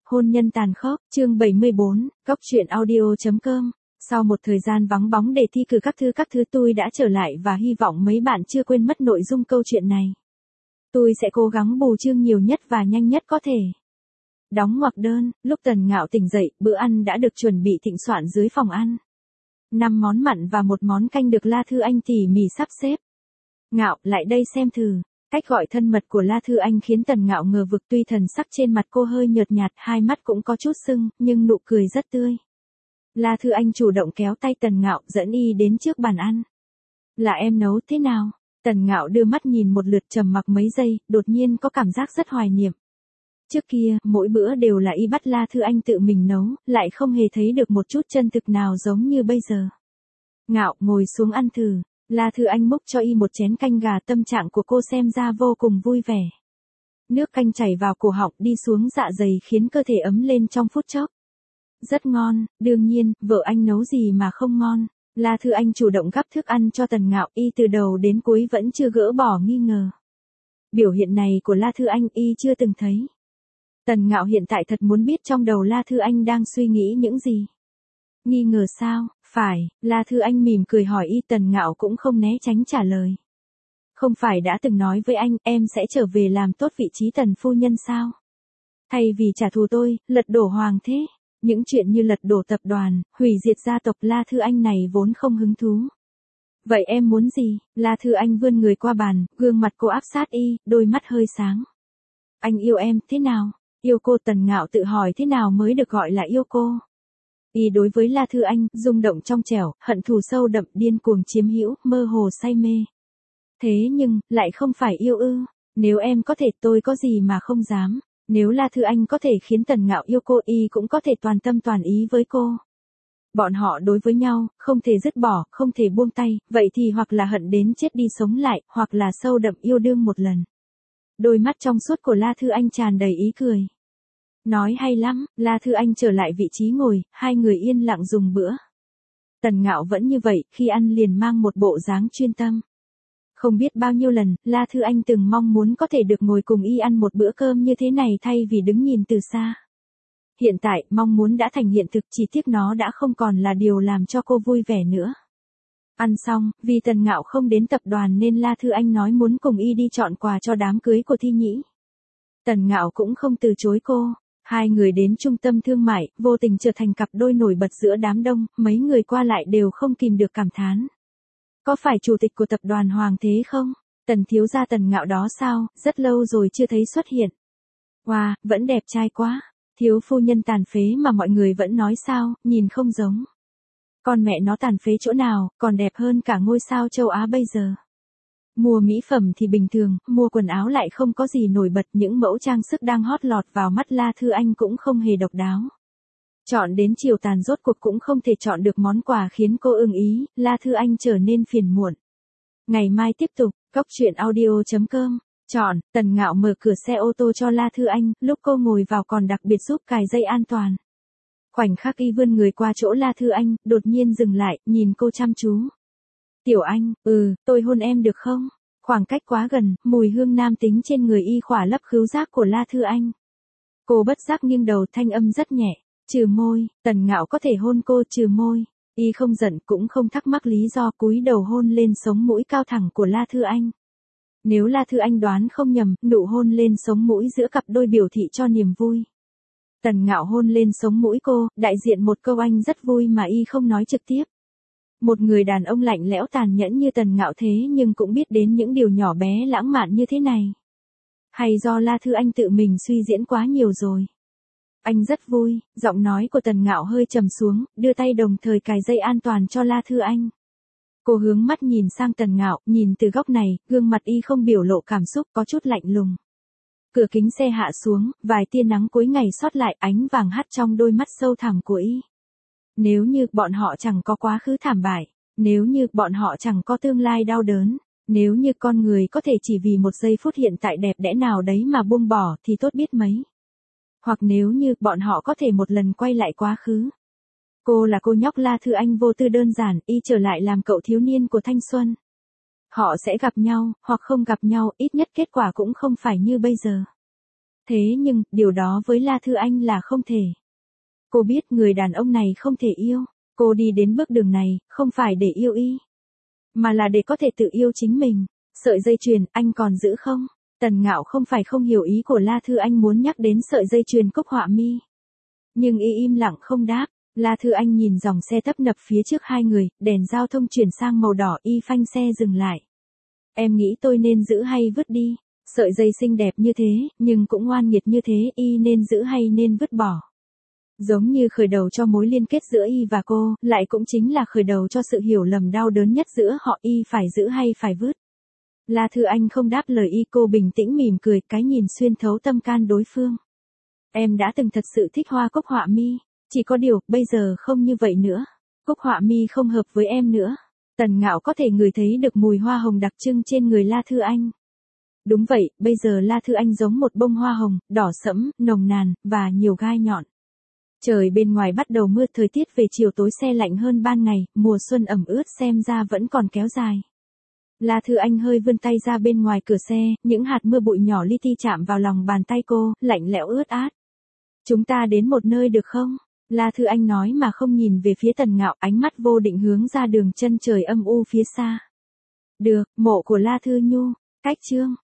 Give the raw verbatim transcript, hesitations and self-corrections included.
Hôn nhân tàn khốc, chương bảy mươi bốn, góc truyện audio.com. Sau một thời gian vắng bóng để thi cử các thứ các thứ tôi đã trở lại và hy vọng mấy bạn chưa quên mất nội dung câu chuyện này. Tôi sẽ cố gắng bù chương nhiều nhất và nhanh nhất có thể. Đóng ngoặc đơn, lúc Tần Ngạo tỉnh dậy, bữa ăn đã được chuẩn bị thịnh soạn dưới phòng ăn. Năm món mặn và một món canh được La Thư Anh tỉ mỉ sắp xếp. Ngạo, lại đây xem thử. Cách gọi thân mật của La Thư Anh khiến Tần Ngạo ngờ vực, tuy thần sắc trên mặt cô hơi nhợt nhạt, hai mắt cũng có chút sưng, nhưng nụ cười rất tươi. La Thư Anh chủ động kéo tay Tần Ngạo dẫn y đến trước bàn ăn. Là em nấu thế nào? Tần Ngạo đưa mắt nhìn một lượt trầm mặc mấy giây, đột nhiên có cảm giác rất hoài niệm. Trước kia, mỗi bữa đều là y bắt La Thư Anh tự mình nấu, lại không hề thấy được một chút chân thực nào giống như bây giờ. Ngạo, ngồi xuống ăn thử. La Thư Anh múc cho y một chén canh gà, tâm trạng của cô xem ra vô cùng vui vẻ. Nước canh chảy vào cổ họng đi xuống dạ dày khiến cơ thể ấm lên trong phút chốc. Rất ngon, đương nhiên, vợ anh nấu gì mà không ngon. La Thư Anh chủ động gắp thức ăn cho Tần Ngạo, y từ đầu đến cuối vẫn chưa gỡ bỏ nghi ngờ. Biểu hiện này của La Thư Anh y chưa từng thấy. Tần Ngạo hiện tại thật muốn biết trong đầu La Thư Anh đang suy nghĩ những gì. Nghi ngờ sao? Phải, La Thư Anh mỉm cười hỏi y. Tần Ngạo cũng không né tránh trả lời. Không phải đã từng nói với anh em sẽ trở về làm tốt vị trí Tần phu nhân sao? Thay vì trả thù tôi, lật đổ hoàng thế. Những chuyện như lật đổ tập đoàn, hủy diệt gia tộc La Thư Anh này vốn không hứng thú. Vậy em muốn gì? La Thư Anh vươn người qua bàn, gương mặt cô áp sát y, đôi mắt hơi sáng. Anh yêu em thế nào? Yêu cô? Tần Ngạo tự hỏi thế nào mới được gọi là yêu cô. Y đối với La Thư Anh, rung động trong trẻo, hận thù sâu đậm, điên cuồng chiếm hữu, mơ hồ say mê. Thế nhưng, lại không phải yêu ư? Nếu em có thể, tôi có gì mà không dám. Nếu La Thư Anh có thể khiến Tần Ngạo yêu cô, y cũng có thể toàn tâm toàn ý với cô. Bọn họ đối với nhau, không thể dứt bỏ, không thể buông tay, vậy thì hoặc là hận đến chết đi sống lại, hoặc là sâu đậm yêu đương một lần. Đôi mắt trong suốt của La Thư Anh tràn đầy ý cười. Nói hay lắm. La Thư Anh trở lại vị trí ngồi, hai người yên lặng dùng bữa. Tần Ngạo vẫn như vậy, khi ăn liền mang một bộ dáng chuyên tâm. Không biết bao nhiêu lần, La Thư Anh từng mong muốn có thể được ngồi cùng y ăn một bữa cơm như thế này thay vì đứng nhìn từ xa. Hiện tại, mong muốn đã thành hiện thực, chỉ tiếc nó đã không còn là điều làm cho cô vui vẻ nữa. Ăn xong, vì Tần Ngạo không đến tập đoàn nên La Thư Anh nói muốn cùng y đi chọn quà cho đám cưới của Thi Nhĩ. Tần Ngạo cũng không từ chối cô. Hai người đến trung tâm thương mại, vô tình trở thành cặp đôi nổi bật giữa đám đông, mấy người qua lại đều không kìm được cảm thán. Có phải chủ tịch của tập đoàn Hoàng thế không? Tần thiếu gia Tần Ngạo đó sao, rất lâu rồi chưa thấy xuất hiện. Wow, vẫn đẹp trai quá. Thiếu phu nhân tàn phế mà mọi người vẫn nói sao, nhìn không giống. Con mẹ nó tàn phế chỗ nào, còn đẹp hơn cả ngôi sao châu Á bây giờ. Mua mỹ phẩm thì bình thường, mua quần áo lại không có gì nổi bật, những mẫu trang sức đang hot lọt vào mắt La Thư Anh cũng không hề độc đáo. Chọn đến chiều tàn rốt cuộc cũng không thể chọn được món quà khiến cô ưng ý, La Thư Anh trở nên phiền muộn. Ngày mai tiếp tục, góc truyện audio.com. Chọn, Tần Ngạo mở cửa xe ô tô cho La Thư Anh, lúc cô ngồi vào còn đặc biệt giúp cài dây an toàn. Khoảnh khắc y vươn người qua chỗ La Thư Anh, đột nhiên dừng lại, nhìn cô chăm chú. Tiểu Anh, ừ, tôi hôn em được không? Khoảng cách quá gần, mùi hương nam tính trên người y khỏa lấp khứu giác của La Thư Anh. Cô bất giác nghiêng đầu, thanh âm rất nhẹ. Trừ môi. Tần Ngạo có thể hôn cô trừ môi. Y không giận cũng không thắc mắc lý do, cúi đầu hôn lên sống mũi cao thẳng của La Thư Anh. Nếu La Thư Anh đoán không nhầm, nụ hôn lên sống mũi giữa cặp đôi biểu thị cho niềm vui. Tần Ngạo hôn lên sống mũi cô, đại diện một câu anh rất vui mà y không nói trực tiếp. Một người đàn ông lạnh lẽo tàn nhẫn như Tần Ngạo thế nhưng cũng biết đến những điều nhỏ bé lãng mạn như thế này. Hay do La Thư Anh tự mình suy diễn quá nhiều rồi. Anh rất vui. Giọng nói của Tần Ngạo hơi trầm xuống, đưa tay đồng thời cài dây an toàn cho La Thư Anh. Cô hướng mắt nhìn sang Tần Ngạo, nhìn từ góc này, gương mặt y không biểu lộ cảm xúc, có chút lạnh lùng. Cửa kính xe hạ xuống, vài tia nắng cuối ngày sót lại, ánh vàng hắt trong đôi mắt sâu thẳm của y. Nếu như bọn họ chẳng có quá khứ thảm bại, nếu như bọn họ chẳng có tương lai đau đớn, nếu như con người có thể chỉ vì một giây phút hiện tại đẹp đẽ nào đấy mà buông bỏ thì tốt biết mấy. Hoặc nếu như bọn họ có thể một lần quay lại quá khứ. Cô là cô nhóc La Thư Anh vô tư đơn giản, y trở lại làm cậu thiếu niên của thanh xuân. Họ sẽ gặp nhau, hoặc không gặp nhau, ít nhất kết quả cũng không phải như bây giờ. Thế nhưng, điều đó với La Thư Anh là không thể. Cô biết người đàn ông này không thể yêu. Cô đi đến bước đường này, không phải để yêu y, mà là để có thể tự yêu chính mình. Sợi dây chuyền, anh còn giữ không? Tần Ngạo không phải không hiểu ý của La Thư Anh muốn nhắc đến sợi dây chuyền Cúc Họa Mi. Nhưng y im lặng không đáp. La Thư Anh nhìn dòng xe tấp nập phía trước hai người, đèn giao thông chuyển sang màu đỏ, y phanh xe dừng lại. Em nghĩ tôi nên giữ hay vứt đi? Sợi dây xinh đẹp như thế, nhưng cũng oan nghiệt như thế, y nên giữ hay nên vứt bỏ? Giống như khởi đầu cho mối liên kết giữa y và cô, lại cũng chính là khởi đầu cho sự hiểu lầm đau đớn nhất giữa họ, y phải giữ hay phải vứt. La Thư Anh không đáp lời y, cô bình tĩnh mỉm cười, cái nhìn xuyên thấu tâm can đối phương. Em đã từng thật sự thích hoa Cúc Họa Mi, chỉ có điều, bây giờ không như vậy nữa. Cúc Họa Mi không hợp với em nữa. Tần Ngạo có thể ngửi thấy được mùi hoa hồng đặc trưng trên người La Thư Anh. Đúng vậy, bây giờ La Thư Anh giống một bông hoa hồng, đỏ sẫm, nồng nàn, và nhiều gai nhọn. Trời bên ngoài bắt đầu mưa, thời tiết về chiều tối se lạnh hơn ban ngày, mùa xuân ẩm ướt xem ra vẫn còn kéo dài. La Thư Anh hơi vươn tay ra bên ngoài cửa xe, những hạt mưa bụi nhỏ li ti chạm vào lòng bàn tay cô, lạnh lẽo ướt át. Chúng ta đến một nơi được không? La Thư Anh nói mà không nhìn về phía Tần Ngạo, ánh mắt vô định hướng ra đường chân trời âm u phía xa. Được, mộ của La Thư Nhu, cách chương.